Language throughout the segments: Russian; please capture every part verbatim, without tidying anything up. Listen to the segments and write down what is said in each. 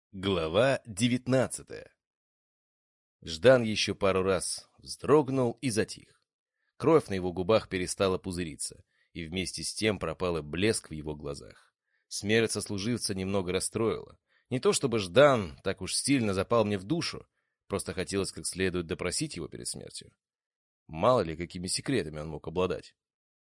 Глава девятнадцатая. Ждан еще пару раз вздрогнул и затих. Кровь на его губах перестала пузыриться, и вместе с тем пропал и блеск в его глазах. Смерть сослуживца немного расстроила. Не то чтобы Ждан так уж сильно запал мне в душу, просто хотелось как следует допросить его перед смертью. Мало ли, какими секретами он мог обладать.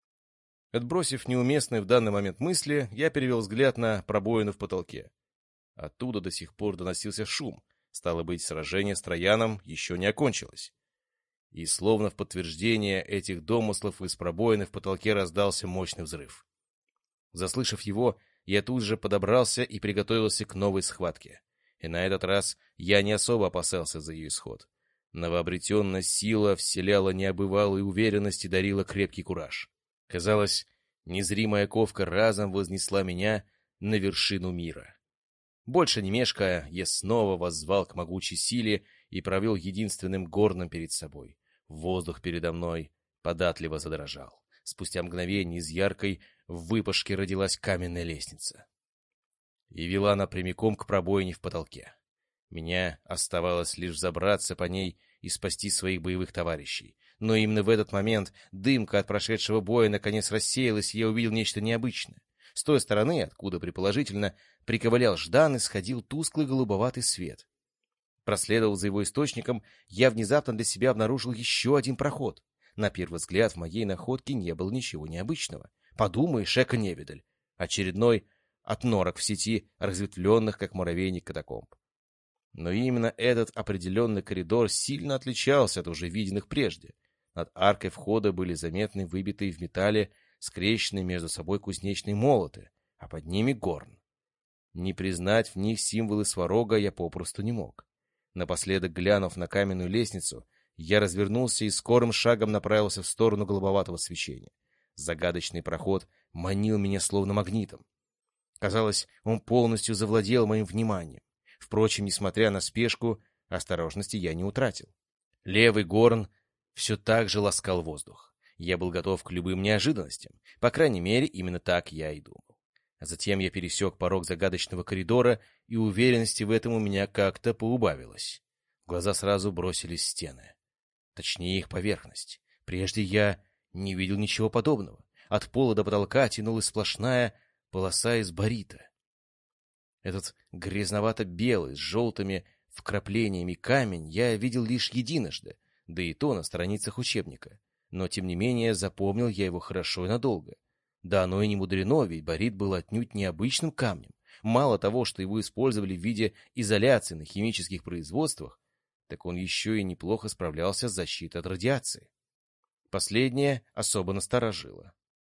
Отбросив неуместные в данный момент мысли, я перевел взгляд на пробоину в потолке. Оттуда до сих пор доносился шум. Стало быть, сражение с Трояном еще не окончилось. И словно в подтверждение этих домыслов из пробоины в потолке раздался мощный взрыв. Заслышав его, я тут же подобрался и приготовился к новой схватке. И на этот раз я не особо опасался за ее исход. Новообретенная сила вселяла необывалую уверенность и дарила крепкий кураж. Казалось, незримая ковка разом вознесла меня на вершину мира. Больше не мешкая, я снова воззвал к могучей силе и провел единственным горном перед собой. Воздух передо мной податливо задрожал. Спустя мгновение из яркой выпашки родилась каменная лестница. И вела она прямиком к пробоине в потолке. Меня оставалось лишь забраться по ней и спасти своих боевых товарищей. Но именно в этот момент дымка от прошедшего боя наконец рассеялась, и я увидел нечто необычное. С той стороны, откуда, предположительно, приковылял Ждан, исходил тусклый голубоватый свет. Проследовав за его источником, я внезапно для себя обнаружил еще один проход. На первый взгляд в моей находке не было ничего необычного. Подумаешь, эко-невидаль. Очередной отнорок в сети, разветвленных, как муравейник, катакомб. Но именно этот определенный коридор сильно отличался от уже виденных прежде. Над аркой входа были заметны выбитые в металле скрещенные между собой кузнечные молоты, а под ними горн. Не признать в них символы сварога я попросту не мог. Напоследок, глянув на каменную лестницу, я развернулся и скорым шагом направился в сторону голубоватого свечения. Загадочный проход манил меня словно магнитом. Казалось, он полностью завладел моим вниманием. Впрочем, несмотря на спешку, осторожности я не утратил. Левый горн все так же ласкал воздух. Я был готов к любым неожиданностям. По крайней мере, именно так я и думал. А затем я пересек порог загадочного коридора, и уверенности в этом у меня как-то поубавилось. В глаза сразу бросились стены. Точнее, их поверхность. Прежде я не видел ничего подобного. От пола до потолка тянулась сплошная полоса из барита. Этот грязновато-белый, с желтыми вкраплениями камень я видел лишь единожды, да и то на страницах учебника. Но, тем не менее, запомнил я его хорошо и надолго. Да оно и не мудрено, ведь барит был отнюдь необычным камнем. Мало того, что его использовали в виде изоляции на химических производствах, так он еще и неплохо справлялся с защитой от радиации. Последнее особо насторожило.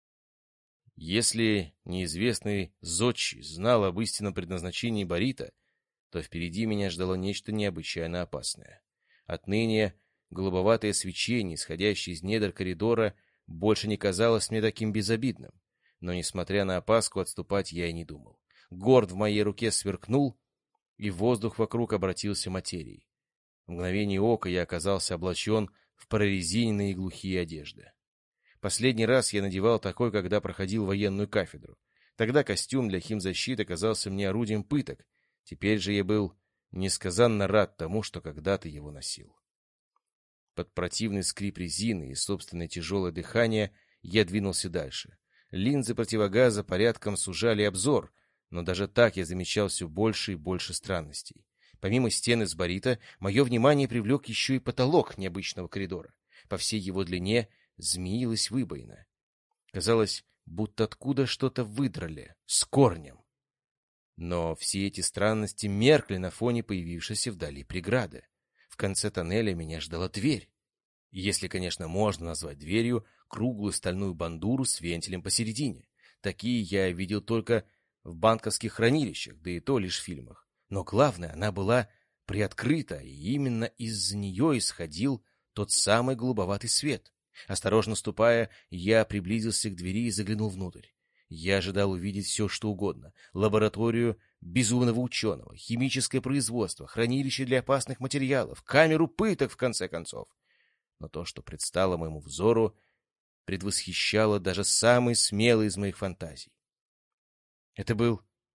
Если неизвестный зодчий знал об истинном предназначении барита, то впереди меня ждало нечто необычайно опасное. Отныне голубоватое свечение, исходящее из недр коридора, больше не казалось мне таким безобидным. Но, несмотря на опаску, отступать я и не думал. Горд в моей руке сверкнул, и воздух вокруг обратился материей. В мгновение ока я оказался облачен в прорезиненные глухие одежды. Последний раз я надевал такой, когда проходил военную кафедру. Тогда костюм для химзащиты казался мне орудием пыток. Теперь же я был несказанно рад тому, что когда-то его носил. Под противный скрип резины и собственное тяжелое дыхание я двинулся дальше. Линзы противогаза порядком сужали обзор, но даже так я замечал все больше и больше странностей. Помимо стены с барита, мое внимание привлек еще и потолок необычного коридора. По всей его длине змеилась выбоина. Казалось, будто откуда что-то выдрали, с корнем. Но все эти странности меркли на фоне появившейся вдали преграды. В конце тоннеля меня ждала дверь. Если, конечно, можно назвать дверью круглую стальную бандуру с вентилем посередине. Такие я видел только в банковских хранилищах, да и то лишь в фильмах. Но главное, она была приоткрыта, и именно из нее исходил тот самый голубоватый свет. Осторожно ступая, я приблизился к двери и заглянул внутрь. Я ожидал увидеть все, что угодно. Лабораторию безумного ученого, химическое производство, хранилище для опасных материалов, камеру пыток, в конце концов. Но то, что предстало моему взору, предвосхищало даже самый смелый из моих фантазий. Это был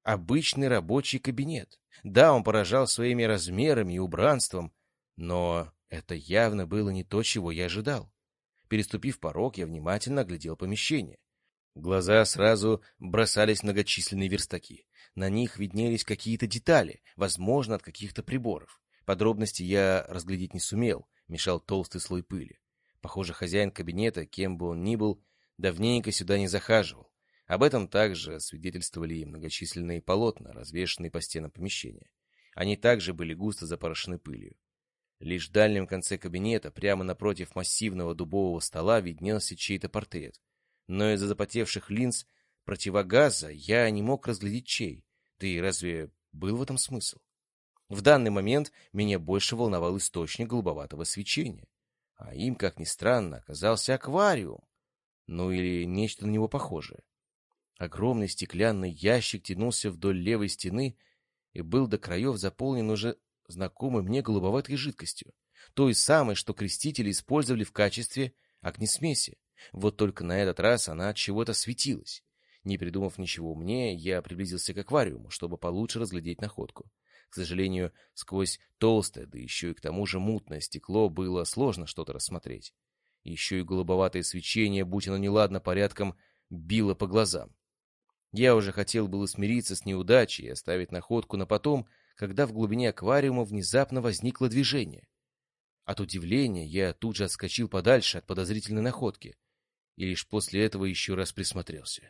обычный рабочий кабинет. Да, он поражал своими размерами и убранством, но это явно было не то, чего я ожидал. Переступив порог, я внимательно оглядел помещение. Глаза сразу бросались многочисленные верстаки. На них виднелись какие-то детали, возможно, от каких-то приборов. Подробности я разглядеть не сумел, мешал толстый слой пыли. Похоже, хозяин кабинета, кем бы он ни был, давненько сюда не захаживал. Об этом также свидетельствовали и многочисленные полотна, развешанные по стенам помещения. Они также были густо запорошены пылью. Лишь в дальнем конце кабинета, прямо напротив массивного дубового стола, виднелся чей-то портрет. Но из-за запотевших линз противогаза я не мог разглядеть чей. Да и разве был в этом смысл? В данный момент меня больше волновал источник голубоватого свечения. А им, как ни странно, оказался аквариум. Ну или нечто на него похожее. Огромный стеклянный ящик тянулся вдоль левой стены и был до краев заполнен уже знакомой мне голубоватой жидкостью. Той самой, что крестители использовали в качестве огнесмеси. Вот только на этот раз она от чего-то светилась. Не придумав ничего умнее, я приблизился к аквариуму, чтобы получше разглядеть находку. К сожалению, сквозь толстое, да еще и к тому же мутное стекло было сложно что-то рассмотреть. Еще и голубоватое свечение, будь оно неладно порядком, било по глазам. Я уже хотел было смириться с неудачей и оставить находку на потом, когда в глубине аквариума внезапно возникло движение. От удивления я тут же отскочил подальше от подозрительной находки и лишь после этого еще раз присмотрелся.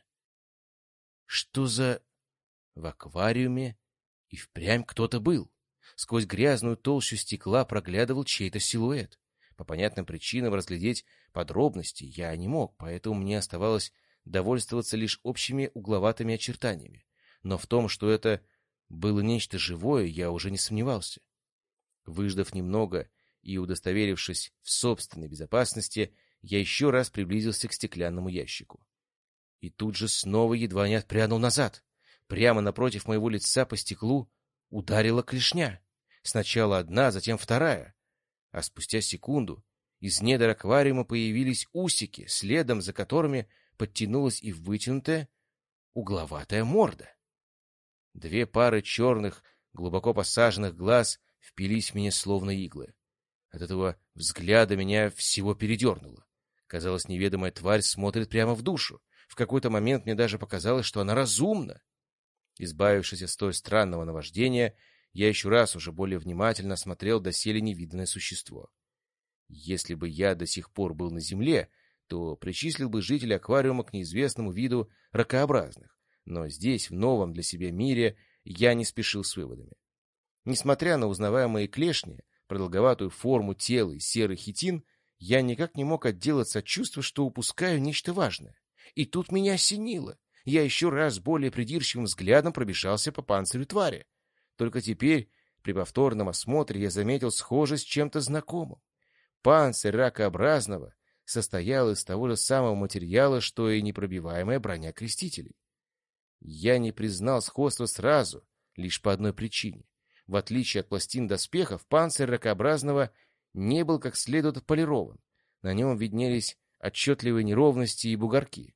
Что за... В аквариуме и впрямь кто-то был. Сквозь грязную толщу стекла проглядывал чей-то силуэт. По понятным причинам разглядеть подробности я не мог, поэтому мне оставалось довольствоваться лишь общими угловатыми очертаниями. Но в том, что это было нечто живое, я уже не сомневался. Выждав немного и удостоверившись в собственной безопасности, я еще раз приблизился к стеклянному ящику. И тут же снова едва не отпрянул назад. Прямо напротив моего лица по стеклу ударила клешня. Сначала одна, затем вторая. А спустя секунду из недр аквариума появились усики, следом за которыми подтянулась и вытянутая угловатая морда. Две пары черных, глубоко посаженных глаз впились в меня словно иглы. От этого взгляда меня всего передернуло. Казалось, неведомая тварь смотрит прямо в душу. В какой-то момент мне даже показалось, что она разумна. Избавившись от столь странного наваждения, я еще раз уже более внимательно осмотрел доселе невиданное существо. Если бы я до сих пор был на земле, то причислил бы жителей аквариума к неизвестному виду ракообразных. Но здесь, в новом для себя мире, я не спешил с выводами. Несмотря на узнаваемые клешни, продолговатую форму тела и серый хитин, я никак не мог отделаться от чувства, что упускаю нечто важное. И тут меня осенило. Я еще раз более придирчивым взглядом пробежался по панцирю твари. Только теперь, при повторном осмотре, я заметил схожесть с чем-то знакомым. Панцирь ракообразного состоял из того же самого материала, что и непробиваемая броня крестителей. Я не признал сходства сразу, лишь по одной причине. В отличие от пластин доспехов, панцирь ракообразного не был как следует отполирован. На нем виднелись отчетливые неровности и бугорки.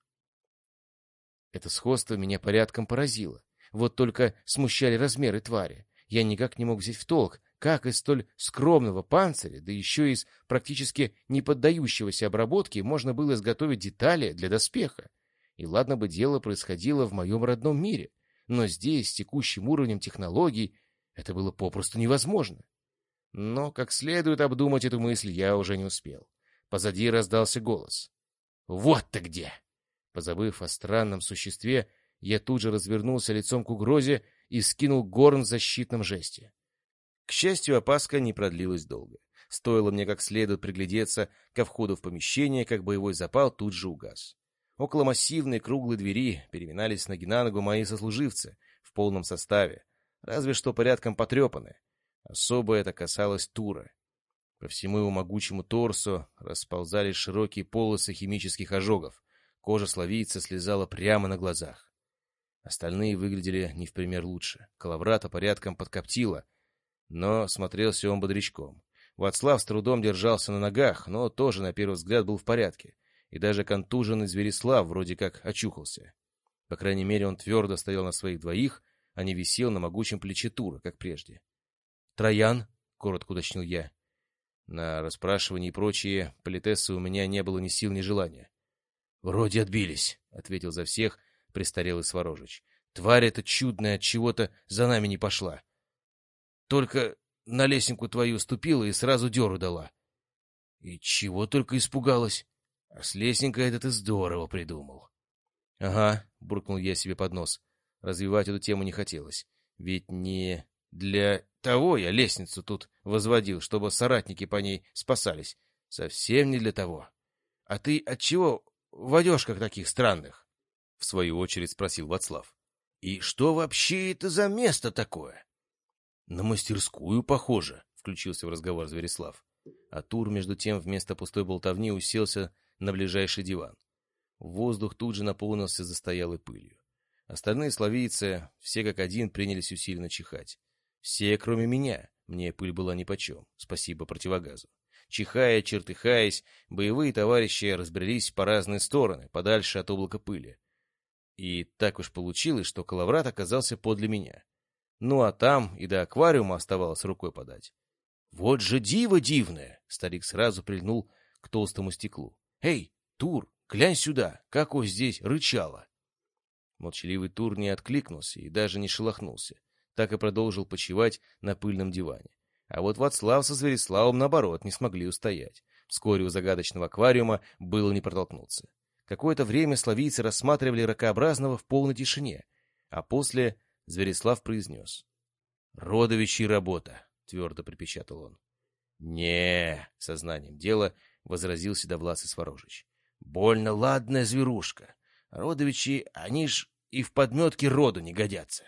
Это сходство меня порядком поразило. Вот только смущали размеры твари. Я никак не мог взять в толк, как из столь скромного панциря, да еще из практически не поддающегося обработке, можно было изготовить детали для доспеха. И ладно бы дело происходило в моем родном мире, но здесь, с текущим уровнем технологий, это было попросту невозможно. Но как следует обдумать эту мысль я уже не успел. Позади раздался голос. «Вот ты где!» Позабыв о странном существе, я тут же развернулся лицом к угрозе и скинул горн в защитном жесте. К счастью, опаска не продлилась долго. Стоило мне как следует приглядеться ко входу в помещение, как боевой запал тут же угас. Около массивной круглой двери переминались с ноги на ногу мои сослуживцы в полном составе, разве что порядком потрепанные. Особо это касалось Тура. По всему его могучему торсу расползались широкие полосы химических ожогов. Кожа словийца слезала прямо на глазах. Остальные выглядели не в пример лучше. Калаврата порядком подкоптила, но смотрелся он бодрячком. Вацлав с трудом держался на ногах, но тоже на первый взгляд был в порядке. И даже контуженный Зверислав вроде как очухался. По крайней мере, он твердо стоял на своих двоих, а не висел на могучем плече Тура, как прежде. «Троян?» — коротко уточнил я. На расспрашивание и прочие политессы у меня не было ни сил, ни желания. «Вроде отбились», — ответил за всех престарелый Сворожич. «Тварь эта чудная от чего-то за нами не пошла. Только на лесенку твою ступила и сразу дёру дала. И чего только испугалась. А с лесенкой это ты здорово придумал». «Ага», — буркнул я себе под нос. Развивать эту тему не хотелось. Ведь не для того я лестницу тут возводил, чтобы соратники по ней спасались. Совсем не для того. А ты отчего в одежках таких странных? — в свою очередь спросил Вацлав. — И что вообще это за место такое? — На мастерскую похоже, — включился в разговор Зверислав. А Тур, между тем, вместо пустой болтовни уселся на ближайший диван. Воздух тут же наполнился застоялой пылью. Остальные словийцы, все как один, принялись усиленно чихать. Все, кроме меня. Мне пыль была нипочем, спасибо противогазу. Чихая, чертыхаясь, боевые товарищи разбрелись по разные стороны, подальше от облака пыли. И так уж получилось, что Калаврат оказался подле меня. Ну а там и до аквариума оставалось рукой подать. «Вот же диво дивное!» — старик сразу прильнул к толстому стеклу. «Эй, Тур, глянь сюда, как он здесь рычало!» Молчаливый Тур не откликнулся и даже не шелохнулся, так и продолжил почивать на пыльном диване. А вот Вацлав со Звериславом, наоборот, не смогли устоять. Вскоре у загадочного аквариума было не протолкнуться. Какое-то время словийцы рассматривали ракообразного в полной тишине, а после Зверислав произнес: «Родовичья работа», — твердо припечатал он. не сознанием дела возразил седовласый Сворожич. «Больно ладная зверушка. Родовичи, они ж и в подметке роду не годятся.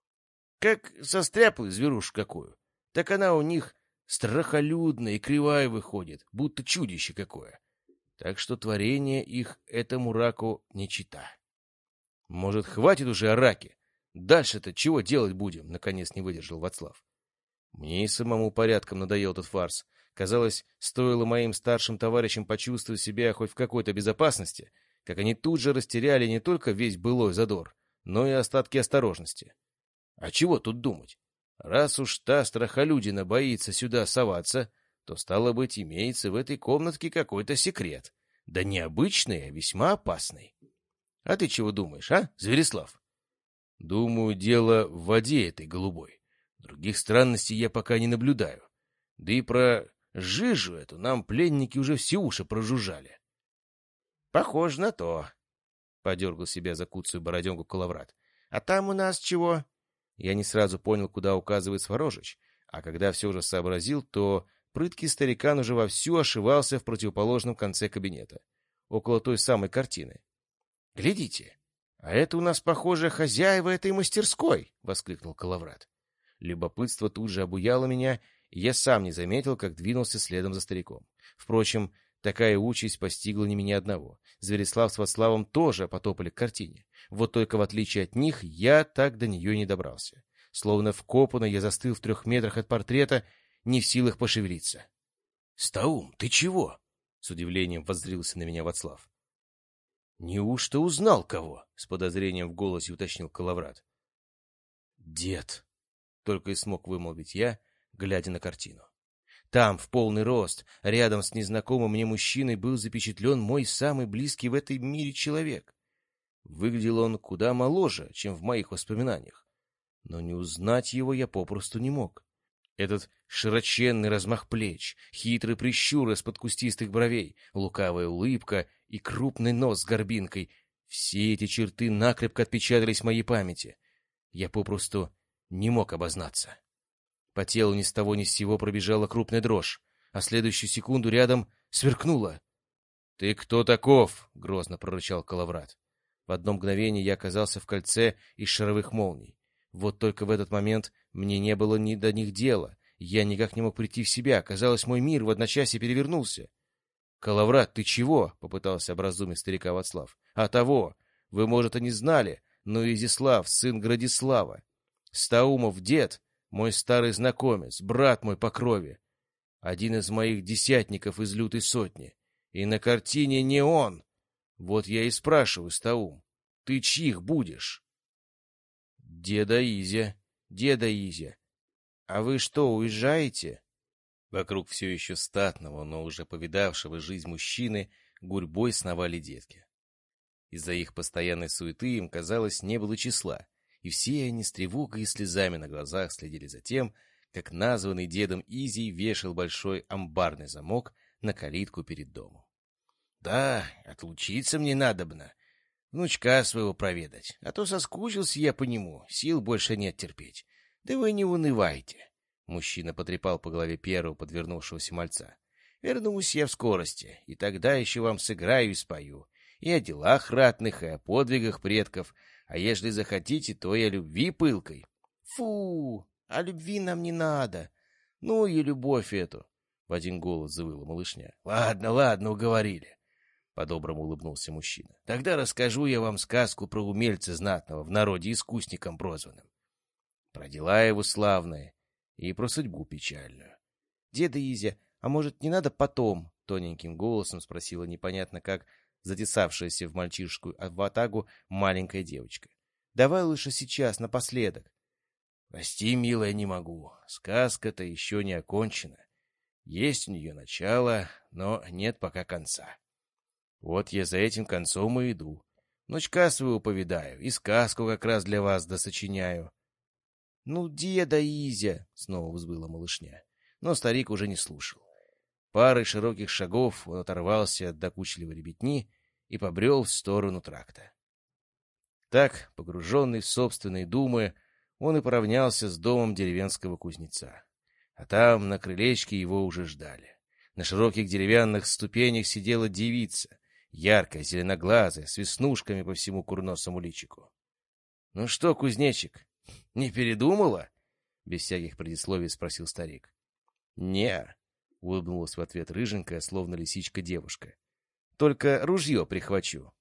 Как состряпают зверушку какую, так она у них страхолюдная и кривая выходит, будто чудище какое. Так что творение их этому раку не чита». «Может, хватит уже о раке? Дальше-то чего делать будем?» — наконец не выдержал Вацлав. Мне и самому порядком надоел этот фарс. Казалось, стоило моим старшим товарищам почувствовать себя хоть в какой-то безопасности, как они тут же растеряли не только весь былой задор, но и остатки осторожности. А чего тут думать? Раз уж та страхолюдина боится сюда соваться, то, стало быть, имеется в этой комнатке какой-то секрет. Да не обычный, а весьма опасный. А ты чего думаешь, а, Зверислав? Думаю, дело в воде этой голубой. Других странностей я пока не наблюдаю. Да и про жижу эту нам пленники уже все уши прожужжали. — Похоже на то, — подергал себя за куцую бороденку Калаврат. — А там у нас чего? Я не сразу понял, куда указывает Сворожич, а когда все же сообразил, то прыткий старикан уже вовсю ошивался в противоположном конце кабинета, около той самой картины. — Глядите, а это у нас, похоже, хозяева этой мастерской! — воскликнул Калаврат. Любопытство тут же обуяло меня, и я сам не заметил, как двинулся следом за стариком. Впрочем, такая участь постигла не меня одного. Зверислав с Вацлавом тоже потопали к картине. Вот только в отличие от них, я так до нее и не добрался. Словно вкопанный, я застыл в трех метрах от портрета, не в силах пошевелиться. — Стаум, ты чего? — с удивлением воззрился на меня Вацлав. — Неужто узнал кого? — с подозрением в голосе уточнил Калаврат. — Дед! — только и смог вымолвить я, глядя на картину. Там, в полный рост, рядом с незнакомым мне мужчиной, был запечатлен мой самый близкий в этой мире человек. Выглядел он куда моложе, чем в моих воспоминаниях, но не узнать его я попросту не мог. Этот широченный размах плеч, хитрый прищур из-под кустистых бровей, лукавая улыбка и крупный нос с горбинкой — все эти черты накрепко отпечатались в моей памяти. Я попросту не мог обознаться. По телу ни с того ни с сего пробежала крупная дрожь, а следующую секунду рядом сверкнуло. — Ты кто таков? — грозно прорычал Калаврат. В одно мгновение я оказался в кольце из шаровых молний. Вот только в этот момент мне не было ни до них дела. Я никак не мог прийти в себя. Казалось, мой мир в одночасье перевернулся. — Калаврат, ты чего? — попытался образумить старика Вацлав. — А того! Вы, может, и не знали, но Изяслав, сын Градислава. Стаумов дед, мой старый знакомец, брат мой по крови. Один из моих десятников из лютой сотни. И на картине не он. Вот я и спрашиваю, Стаум, ты чьих будешь? — «Деда Изя, деда Изя, а вы что, уезжаете?» Вокруг все еще статного, но уже повидавшего жизнь мужчины гурьбой сновали детки. Из-за их постоянной суеты им, казалось, не было числа, и все они с тревогой и слезами на глазах следили за тем, как названный дедом Изий вешал большой амбарный замок на калитку перед домом. «Да, отлучиться мне надобно, внучка своего проведать, а то соскучился я по нему, сил больше нет терпеть. Да вы не унывайте». Мужчина потрепал по голове первого подвернувшегося мальца. «Вернусь я в скорости, и тогда еще вам сыграю и спою. И о делах ратных, и о подвигах предков. А ежели захотите, то и о любви пылкой». «Фу, о любви нам не надо. Ну и любовь эту», — в один голос завыла малышня. «Ладно, ладно, уговорили», — по-доброму улыбнулся мужчина. «Тогда расскажу я вам сказку про умельца знатного, в народе искусником прозванным. Про дела его славные и про судьбу печальную». «Деда Изя, а может, не надо потом?» — тоненьким голосом спросила непонятно как затесавшаяся в мальчишескую ватагу маленькая девочка. «Давай лучше сейчас, напоследок». «Прости, милая, не могу. Сказка-то еще не окончена. Есть у нее начало, но нет пока конца. Вот я за этим концом и иду. Внучка своего повидаю, и сказку как раз для вас досочиняю». «Ну, деда Изя!» — снова взвыла малышня. Но старик уже не слушал. Парой широких шагов он оторвался от докучливой ребятни и побрел в сторону тракта. Так, погруженный в собственные думы, он и поравнялся с домом деревенского кузнеца. А там, на крылечке, его уже ждали. На широких деревянных ступенях сидела девица, яркая, зеленоглазая, с веснушками по всему курносому личику. — Ну что, кузнечик, не передумала? — без всяких предисловий спросил старик. — Не, — улыбнулась в ответ рыженькая, словно лисичка девушка. — Только ружье прихвачу.